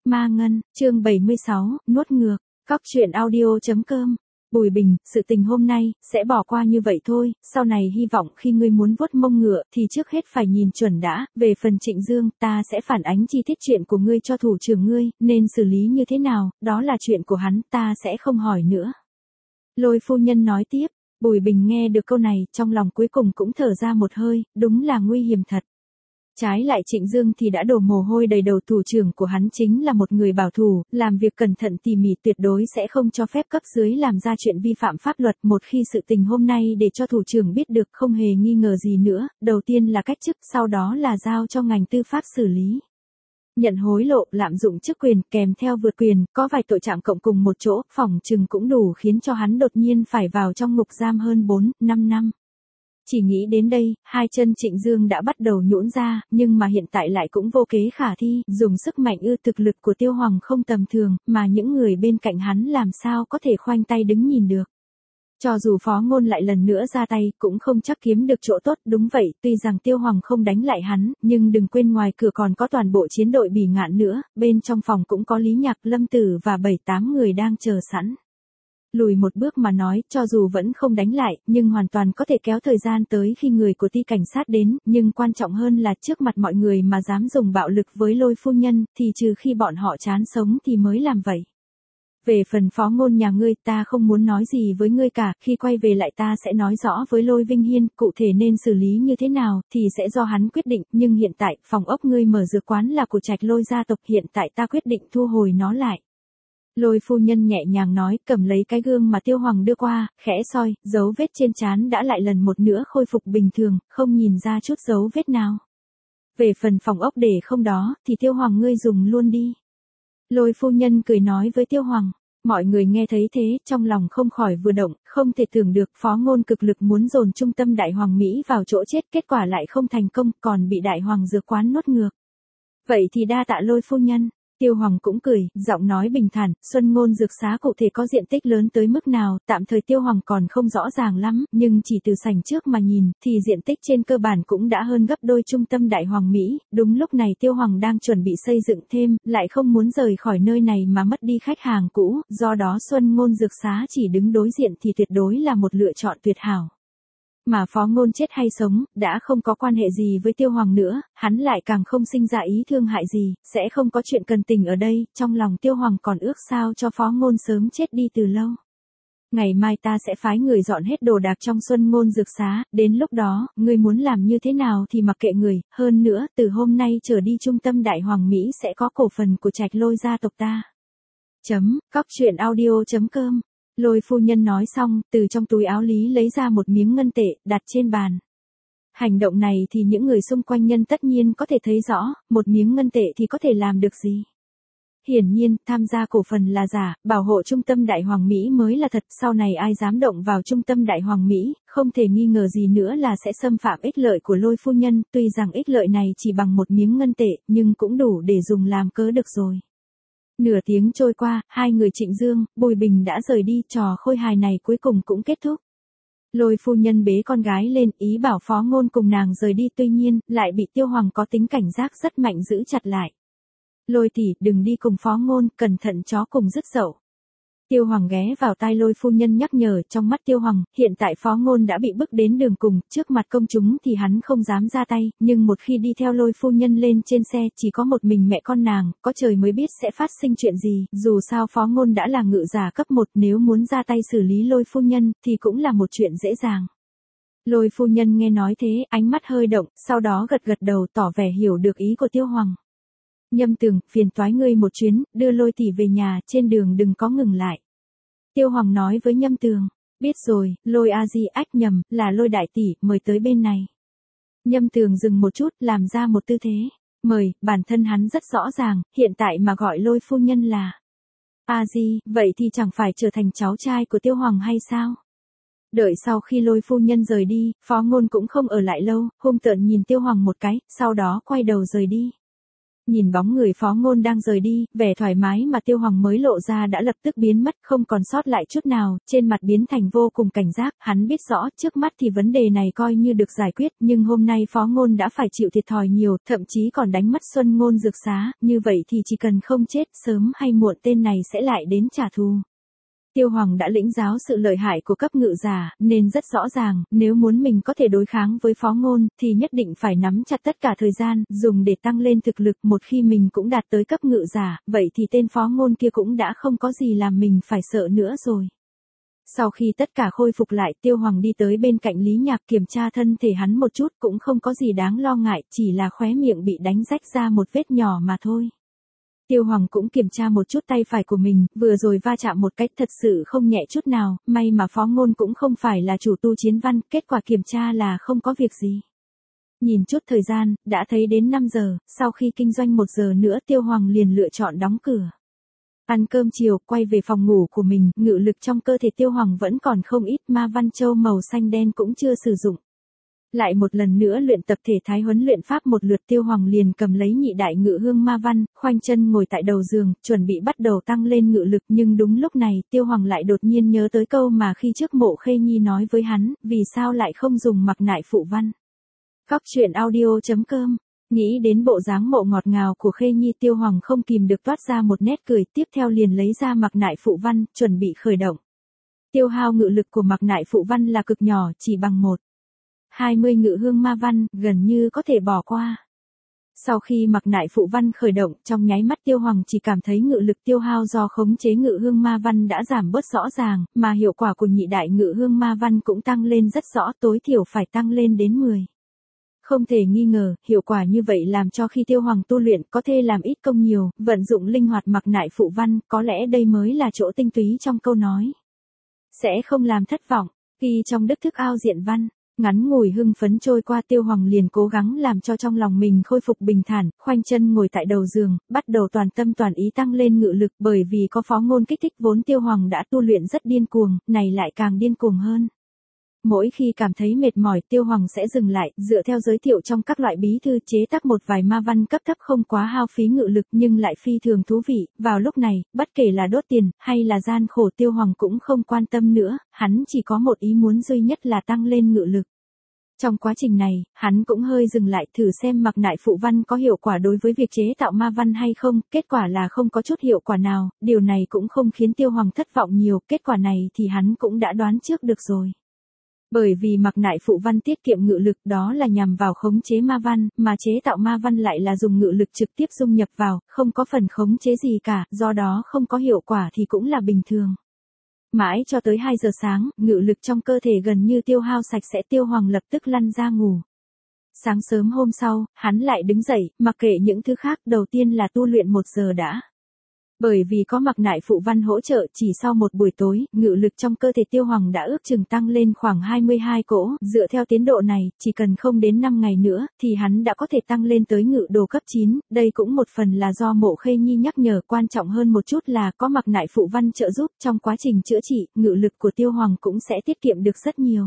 Ma Ngân, chương 76, nuốt ngược, Cóc truyện audio.com. Bùi Bình, sự tình hôm nay, sẽ bỏ qua như vậy thôi, sau này hy vọng khi ngươi muốn vuốt mông ngựa thì trước hết phải nhìn chuẩn đã, về phần Trịnh Dương, ta sẽ phản ánh chi tiết chuyện của ngươi cho thủ trưởng ngươi, nên xử lý như thế nào, đó là chuyện của hắn, ta sẽ không hỏi nữa. Lôi phu nhân nói tiếp. Bùi Bình nghe được câu này, trong lòng cuối cùng cũng thở ra một hơi, đúng là nguy hiểm thật. Trái lại Trịnh Dương thì đã đổ mồ hôi đầy đầu, thủ trưởng của hắn chính là một người bảo thủ, làm việc cẩn thận tỉ mỉ, tuyệt đối sẽ không cho phép cấp dưới làm ra chuyện vi phạm pháp luật. Một khi sự tình hôm nay để cho thủ trưởng biết được, không hề nghi ngờ gì nữa, đầu tiên là cách chức, sau đó là giao cho ngành tư pháp xử lý. Nhận hối lộ, lạm dụng chức quyền, kèm theo vượt quyền, có vài tội trạng cộng cùng một chỗ, phỏng chừng cũng đủ khiến cho hắn đột nhiên phải vào trong ngục giam hơn 4-5 năm. Chỉ nghĩ đến đây, hai chân Trịnh Dương đã bắt đầu nhũn ra, nhưng mà hiện tại lại cũng vô kế khả thi, dùng sức mạnh thực lực của Tiêu Hoàng không tầm thường, mà những người bên cạnh hắn làm sao có thể khoanh tay đứng nhìn được. Cho dù Phó Ngôn lại lần nữa ra tay, cũng không chắc kiếm được chỗ tốt. Đúng vậy, tuy rằng Tiêu Hoàng không đánh lại hắn, nhưng đừng quên ngoài cửa còn có toàn bộ chiến đội Bỉ Ngạn nữa, bên trong phòng cũng có Lý Nhạc, Lâm Tử và 7-8 người đang chờ sẵn. Lùi một bước mà nói, cho dù vẫn không đánh lại, nhưng hoàn toàn có thể kéo thời gian tới khi người của ty cảnh sát đến, nhưng quan trọng hơn là trước mặt mọi người mà dám dùng bạo lực với Lôi phu nhân, thì trừ khi bọn họ chán sống thì mới làm vậy. Về phần Phó Ngôn nhà ngươi, ta không muốn nói gì với ngươi cả, khi quay về lại ta sẽ nói rõ với Lôi Vinh Hiên, cụ thể nên xử lý như thế nào, thì sẽ do hắn quyết định, nhưng hiện tại, phòng ốc ngươi mở dược quán là của Trạch Lôi gia tộc, hiện tại ta quyết định thu hồi nó lại. Lôi phu nhân nhẹ nhàng nói, cầm lấy cái gương mà Tiêu Hoàng đưa qua, khẽ soi, dấu vết trên trán đã lại lần một nữa khôi phục bình thường, không nhìn ra chút dấu vết nào. Về phần phòng ốc để không đó, thì Tiêu Hoàng ngươi dùng luôn đi. Lôi phu nhân cười nói với Tiêu Hoàng. Mọi người nghe thấy thế, trong lòng không khỏi vừa động, không thể tưởng được Phó Ngôn cực lực muốn dồn trung tâm Đại Hoàng Mỹ vào chỗ chết, kết quả lại không thành công, còn bị Đại Hoàng dược quán nuốt ngược. Vậy thì đa tạ Lôi phu nhân. Tiêu Hoàng cũng cười, giọng nói bình thản, Xuân Ngôn dược xá cụ thể có diện tích lớn tới mức nào, tạm thời Tiêu Hoàng còn không rõ ràng lắm, nhưng chỉ từ sảnh trước mà nhìn, thì diện tích trên cơ bản cũng đã hơn gấp đôi trung tâm Đại Hoàng Mỹ. Đúng lúc này Tiêu Hoàng đang chuẩn bị xây dựng thêm, lại không muốn rời khỏi nơi này mà mất đi khách hàng cũ, do đó Xuân Ngôn dược xá chỉ đứng đối diện thì tuyệt đối là một lựa chọn tuyệt hảo. Mà Phó Ngôn chết hay sống, đã không có quan hệ gì với Tiêu Hoàng nữa, hắn lại càng không sinh ra ý thương hại gì, sẽ không có chuyện cần tình ở đây, trong lòng Tiêu Hoàng còn ước sao cho Phó Ngôn sớm chết đi từ lâu. Ngày mai ta sẽ phái người dọn hết đồ đạc trong Xuân Ngôn dược xá, đến lúc đó, ngươi muốn làm như thế nào thì mặc kệ người, hơn nữa, từ hôm nay trở đi trung tâm Đại Hoàng Mỹ sẽ có cổ phần của Trạch Lôi gia tộc ta. Cóc truyện audio.com. Lôi phu nhân nói xong, từ trong túi áo Lý lấy ra một miếng ngân tệ, đặt trên bàn. Hành động này thì những người xung quanh nhân tất nhiên có thể thấy rõ, một miếng ngân tệ thì có thể làm được gì. Hiển nhiên, tham gia cổ phần là giả, bảo hộ trung tâm Đại Hoàng Mỹ mới là thật, sau này ai dám động vào trung tâm Đại Hoàng Mỹ, không thể nghi ngờ gì nữa là sẽ xâm phạm ích lợi của Lôi phu nhân, tuy rằng ích lợi này chỉ bằng một miếng ngân tệ, nhưng cũng đủ để dùng làm cớ được rồi. Nửa tiếng trôi qua, hai người Trịnh Dương, Bùi Bình đã rời đi, trò khôi hài này cuối cùng cũng kết thúc. Lôi phu nhân bế con gái lên, ý bảo Phó Ngôn cùng nàng rời đi, tuy nhiên, lại bị Tiêu Hoàng có tính cảnh giác rất mạnh giữ chặt lại. Lôi tỷ, đừng đi cùng Phó Ngôn, cẩn thận chó cùng rứt dậu. Tiêu Hoàng ghé vào tai Lôi phu nhân nhắc nhở, trong mắt Tiêu Hoàng, hiện tại Phó Ngôn đã bị bức đến đường cùng, trước mặt công chúng thì hắn không dám ra tay, nhưng một khi đi theo Lôi phu nhân lên trên xe, chỉ có một mình mẹ con nàng, có trời mới biết sẽ phát sinh chuyện gì, dù sao Phó Ngôn đã là ngự giả cấp 1, nếu muốn ra tay xử lý Lôi phu nhân, thì cũng là một chuyện dễ dàng. Lôi phu nhân nghe nói thế, ánh mắt hơi động, sau đó gật gật đầu tỏ vẻ hiểu được ý của Tiêu Hoàng. Nhâm Tường, phiền toái ngươi một chuyến, đưa Lôi tỷ về nhà, trên đường đừng có ngừng lại. Tiêu Hoàng nói với Nhâm Tường, biết rồi, Lôi a di, ách nhầm, là Lôi đại tỷ, mời tới bên này. Nhâm Tường dừng một chút, làm ra một tư thế, mời, bản thân hắn rất rõ ràng, hiện tại mà gọi Lôi phu nhân là a di, vậy thì chẳng phải trở thành cháu trai của Tiêu Hoàng hay sao? Đợi sau khi Lôi phu nhân rời đi, Phó Ngôn cũng không ở lại lâu, hung tợn nhìn Tiêu Hoàng một cái, sau đó quay đầu rời đi. Nhìn bóng người Phó Ngôn đang rời đi, vẻ thoải mái mà Tiêu Hoàng mới lộ ra đã lập tức biến mất, không còn sót lại chút nào, trên mặt biến thành vô cùng cảnh giác, hắn biết rõ, trước mắt thì vấn đề này coi như được giải quyết, nhưng hôm nay Phó Ngôn đã phải chịu thiệt thòi nhiều, thậm chí còn đánh mất Xuân Ngôn dược xá, như vậy thì chỉ cần không chết, sớm hay muộn tên này sẽ lại đến trả thù. Tiêu Hoàng đã lĩnh giáo sự lợi hại của cấp ngự giả, nên rất rõ ràng, nếu muốn mình có thể đối kháng với Phó Ngôn, thì nhất định phải nắm chặt tất cả thời gian, dùng để tăng lên thực lực. Một khi mình cũng đạt tới cấp ngự giả, vậy thì tên Phó Ngôn kia cũng đã không có gì làm mình phải sợ nữa rồi. Sau khi tất cả khôi phục lại, Tiêu Hoàng đi tới bên cạnh Lý Nhạc kiểm tra thân thể hắn một chút, cũng không có gì đáng lo ngại, chỉ là khóe miệng bị đánh rách ra một vết nhỏ mà thôi. Tiêu Hoàng cũng kiểm tra một chút tay phải của mình, vừa rồi va chạm một cách thật sự không nhẹ chút nào, may mà Phó Ngôn cũng không phải là chủ tu chiến văn, kết quả kiểm tra là không có việc gì. Nhìn chút thời gian, đã thấy đến 5 giờ, sau khi kinh doanh 1 giờ nữa Tiêu Hoàng liền lựa chọn đóng cửa. Ăn cơm chiều, quay về phòng ngủ của mình, ngự lực trong cơ thể Tiêu Hoàng vẫn còn không ít, ma văn châu màu xanh đen cũng chưa sử dụng. Lại một lần nữa luyện tập thể thái huấn luyện pháp một lượt, Tiêu Hoàng liền cầm lấy nhị đại ngự hương ma văn, khoanh chân ngồi tại đầu giường, chuẩn bị bắt đầu tăng lên ngự lực, nhưng đúng lúc này, Tiêu Hoàng lại đột nhiên nhớ tới câu mà khi trước Mộ Khê Nhi nói với hắn, vì sao lại không dùng mặc nại phụ văn. Cóc truyện audio.com. Nghĩ đến bộ dáng mộ ngọt ngào của Khê Nhi, Tiêu Hoàng không kìm được toát ra một nét cười, tiếp theo liền lấy ra mặc nại phụ văn, chuẩn bị khởi động. Tiêu hao ngự lực của mặc nại phụ văn là cực nhỏ, chỉ bằng 20 ngự hương ma văn, gần như có thể bỏ qua. Sau khi mặc nại phụ văn khởi động, trong nháy mắt Tiêu Hoàng chỉ cảm thấy ngự lực tiêu hao do khống chế ngự hương ma văn đã giảm bớt rõ ràng, mà hiệu quả của nhị đại ngự hương ma văn cũng tăng lên rất rõ, tối thiểu phải tăng lên đến 10. Không thể nghi ngờ, hiệu quả như vậy làm cho khi Tiêu Hoàng tu luyện có thể làm ít công nhiều, vận dụng linh hoạt mặc nại phụ văn, có lẽ đây mới là chỗ tinh túy trong câu nói. Sẽ không làm thất vọng, khi trong đức thức ao diện văn. Ngắn ngủi hưng phấn trôi qua, Tiêu Hoàng liền cố gắng làm cho trong lòng mình khôi phục bình thản, khoanh chân ngồi tại đầu giường, bắt đầu toàn tâm toàn ý tăng lên ngự lực, bởi vì có Phó Ngôn kích thích vốn Tiêu Hoàng đã tu luyện rất điên cuồng, này lại càng điên cuồng hơn. Mỗi khi cảm thấy mệt mỏi, Tiêu Hoàng sẽ dừng lại, dựa theo giới thiệu trong các loại bí thư chế tác một vài ma văn cấp thấp không quá hao phí ngự lực nhưng lại phi thường thú vị. Vào lúc này, bất kể là đốt tiền, hay là gian khổ, Tiêu Hoàng cũng không quan tâm nữa, hắn chỉ có một ý muốn duy nhất là tăng lên ngự lực. Trong quá trình này, hắn cũng hơi dừng lại thử xem mặc nại phụ văn có hiệu quả đối với việc chế tạo ma văn hay không, kết quả là không có chút hiệu quả nào, điều này cũng không khiến Tiêu Hoàng thất vọng nhiều, kết quả này thì hắn cũng đã đoán trước được rồi. Bởi vì mặc nại phụ văn tiết kiệm ngự lực, đó là nhằm vào khống chế ma văn, mà chế tạo ma văn lại là dùng ngự lực trực tiếp dung nhập vào, không có phần khống chế gì cả, do đó không có hiệu quả thì cũng là bình thường. Mãi cho tới 2 giờ sáng, ngự lực trong cơ thể gần như tiêu hao sạch sẽ, Tiêu Hoàng lập tức lăn ra ngủ. Sáng sớm hôm sau, hắn lại đứng dậy, mặc kệ những thứ khác, đầu tiên là tu luyện 1 giờ đã. Bởi vì có mặc nại phụ văn hỗ trợ, chỉ sau một buổi tối, ngự lực trong cơ thể Tiêu Hoàng đã ước chừng tăng lên khoảng 22 cỗ, dựa theo tiến độ này, chỉ cần không đến 5 ngày nữa, thì hắn đã có thể tăng lên tới ngự đồ cấp 9, đây cũng một phần là do Mộ Khê Nhi nhắc nhở, quan trọng hơn một chút là có mặc nại phụ văn trợ giúp, trong quá trình chữa trị, ngự lực của Tiêu Hoàng cũng sẽ tiết kiệm được rất nhiều.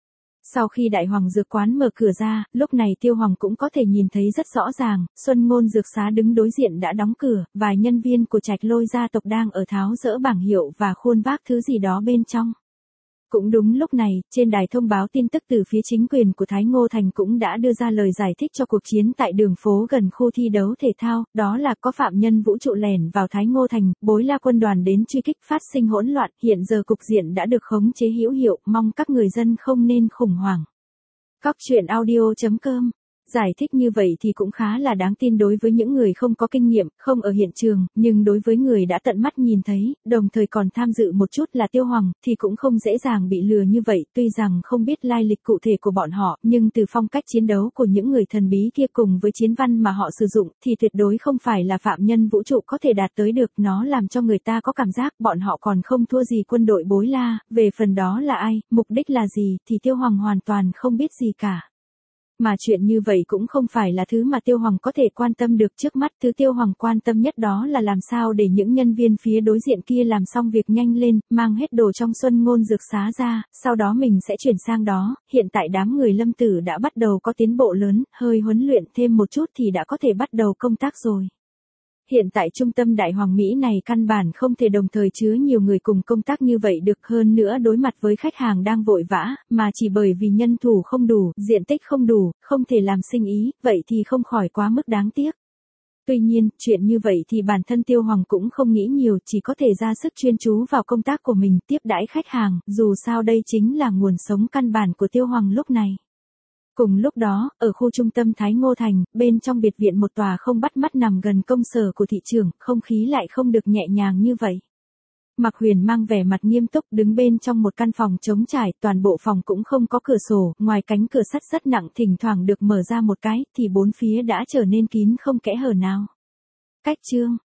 Sau khi Đại Hoàng Dược Quán mở cửa ra, lúc này Tiêu Hoàng cũng có thể nhìn thấy rất rõ ràng, Xuân Ngôn Dược Xá đứng đối diện đã đóng cửa, vài nhân viên của Trạch Lôi gia tộc đang ở tháo dỡ bảng hiệu và khuôn vác thứ gì đó bên trong. Cũng đúng lúc này, trên đài thông báo tin tức từ phía chính quyền của Thái Ngô Thành cũng đã đưa ra lời giải thích cho cuộc chiến tại đường phố gần khu thi đấu thể thao, đó là có phạm nhân vũ trụ lẻn vào Thái Ngô Thành, Bối La quân đoàn đến truy kích, phát sinh hỗn loạn, hiện giờ cục diện đã được khống chế hữu hiệu, mong các người dân không nên khủng hoảng. Cóc truyện audio.com. Giải thích như vậy thì cũng khá là đáng tin đối với những người không có kinh nghiệm, không ở hiện trường, nhưng đối với người đã tận mắt nhìn thấy, đồng thời còn tham dự một chút là Tiêu Hoàng, thì cũng không dễ dàng bị lừa như vậy, tuy rằng không biết lai lịch cụ thể của bọn họ, nhưng từ phong cách chiến đấu của những người thần bí kia cùng với chiến văn mà họ sử dụng, thì tuyệt đối không phải là phạm nhân vũ trụ có thể đạt tới được, nó làm cho người ta có cảm giác bọn họ còn không thua gì quân đội Bối La, về phần đó là ai, mục đích là gì, thì Tiêu Hoàng hoàn toàn không biết gì cả. Mà chuyện như vậy cũng không phải là thứ mà Tiêu Hoàng có thể quan tâm được trước mắt, thứ Tiêu Hoàng quan tâm nhất đó là làm sao để những nhân viên phía đối diện kia làm xong việc nhanh lên, mang hết đồ trong Xuân Ngôn Dược Xá ra, sau đó mình sẽ chuyển sang đó, hiện tại đám người Lâm Tử đã bắt đầu có tiến bộ lớn, hơi huấn luyện thêm một chút thì đã có thể bắt đầu công tác rồi. Hiện tại trung tâm Đại Hoàng Mỹ này căn bản không thể đồng thời chứa nhiều người cùng công tác như vậy được, hơn nữa đối mặt với khách hàng đang vội vã, mà chỉ bởi vì nhân thủ không đủ, diện tích không đủ, không thể làm sinh ý, vậy thì không khỏi quá mức đáng tiếc. Tuy nhiên, chuyện như vậy thì bản thân Tiêu Hoàng cũng không nghĩ nhiều, chỉ có thể ra sức chuyên chú vào công tác của mình, tiếp đãi khách hàng, dù sao đây chính là nguồn sống căn bản của Tiêu Hoàng lúc này. Cùng lúc đó, ở khu trung tâm Thái Ngô Thành, bên trong biệt viện một tòa không bắt mắt nằm gần công sở của thị trưởng, không khí lại không được nhẹ nhàng như vậy. Mạc Huyền mang vẻ mặt nghiêm túc đứng bên trong một căn phòng trống trải, toàn bộ phòng cũng không có cửa sổ, ngoài cánh cửa sắt rất nặng thỉnh thoảng được mở ra một cái, thì bốn phía đã trở nên kín không kẽ hở nào. Cách chương